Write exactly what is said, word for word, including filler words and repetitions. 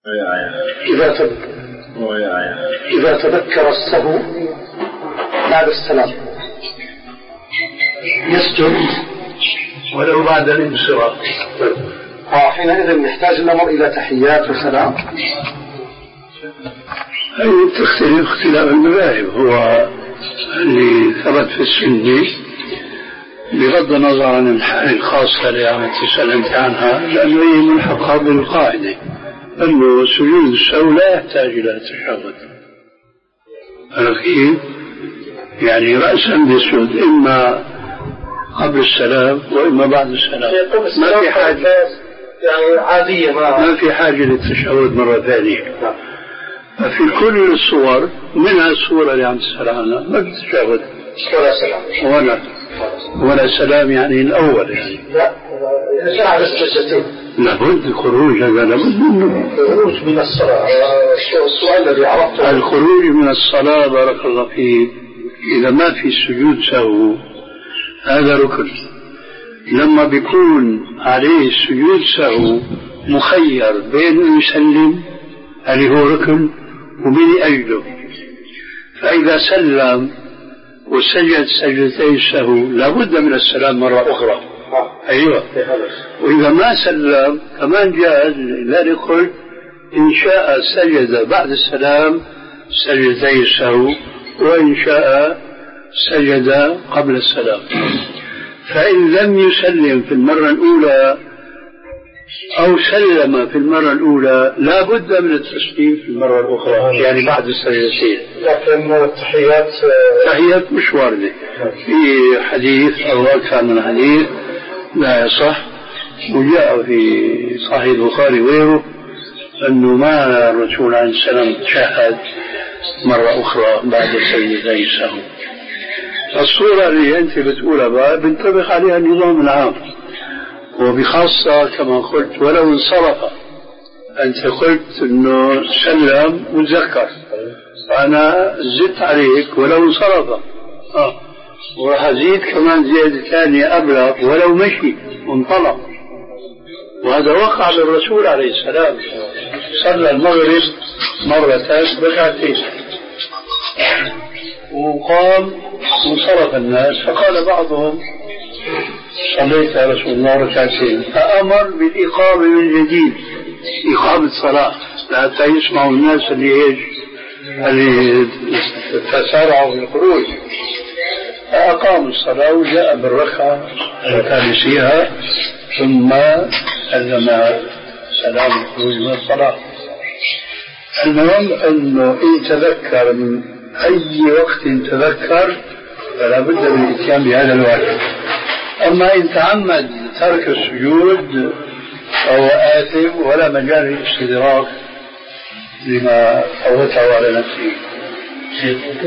إذا إذا تذكر السهو بعد السلام يسجد ولو بعد الانصراف، وحينئذ نحتاج الأمر إلى تحيات وسلام. هذه تختلف اختلاف المذاهب. هو اللي ثبت في السنة بغض النظر عن الحالة الخاصة اللي عم تسأل عنها، لأنه هي ملحقة بالقاعدة أنه سجود السهو لا يحتاج إلى تشهد. كيف؟ يعني رأسا بيسجد إما قبل السلام وإما بعد السلام، ما في حاجة يعني عادية، ما, ما في حاجة للتشهد مرة ثانية. في كل الصور منها الصورة اللي عم تسأل عنها ما في تشهد ولا سلام ولا ولا سلام، يعني الأول يعني لا إذا على السجدتين لابد الخروج، هذا لابد منه الخروج من الصلاة. السؤال الذي عرفته الخروج من الصلاة بارك الله فيك إذا ما في سجود سهو هذا ركن. لما بيكون عليه سجود سهو مخير بين يسلم اللي هو ركن وبين أجله، فإذا سلم وسجد سجدتي السهو لابد من السلام مرة أخرى. أيوة. وإذا ما سلم كمان جاء ذلك قلت إن شاء سجد بعد السلام سجدتي السهو، وإن شاء سجد قبل السلام. فإن لم يسلم في المرة الأولى أو سلم في المرة الأولى لا بد من التسليم في المرة الأخرى، يعني بعد السجدتين. لكن التحيات تحيات مش واردة في حديث أو أكثر من حديث لا يصح، وجاء في صحيح البخاري وغيره أنه ما الرسول عليه السلام تشهد مرة أخرى بعد السجدتين السهو. الصورة اللي أنت بتقولها بقى بنطبق عليها النظام العام، وبخاصة كما قلت ولو انصرف. أنت قلت أنه سلم وتذكر، فأنا زدت عليك ولو انصرف، آه. وراح أزيد كمان زيادة ثانية أبلغ ولو مشي وانطلق. وهذا وقع للرسول عليه السلام، صلى المغرب مرة ركعتين وقام وانصرف الناس، فقال بعضهم صليت يا رسول الله ركعتين، فأمر بالإقامة من جديد، إقامة صلاة حتى يسمعوا الناس اللي إيش اللي تسارعوا بالخروج. فأقام الصلاة وجاء بالركعة الثالثة ثم سلم سلام الخروج من الصلاة. المهم أنه إن تذكر من أي وقت تذكر فلا بد من الاتيان بهذا الوقت. أما إن تعمد ترك السجود فهو آثم ولا مجال للاستدراك لما فوته على نفسه.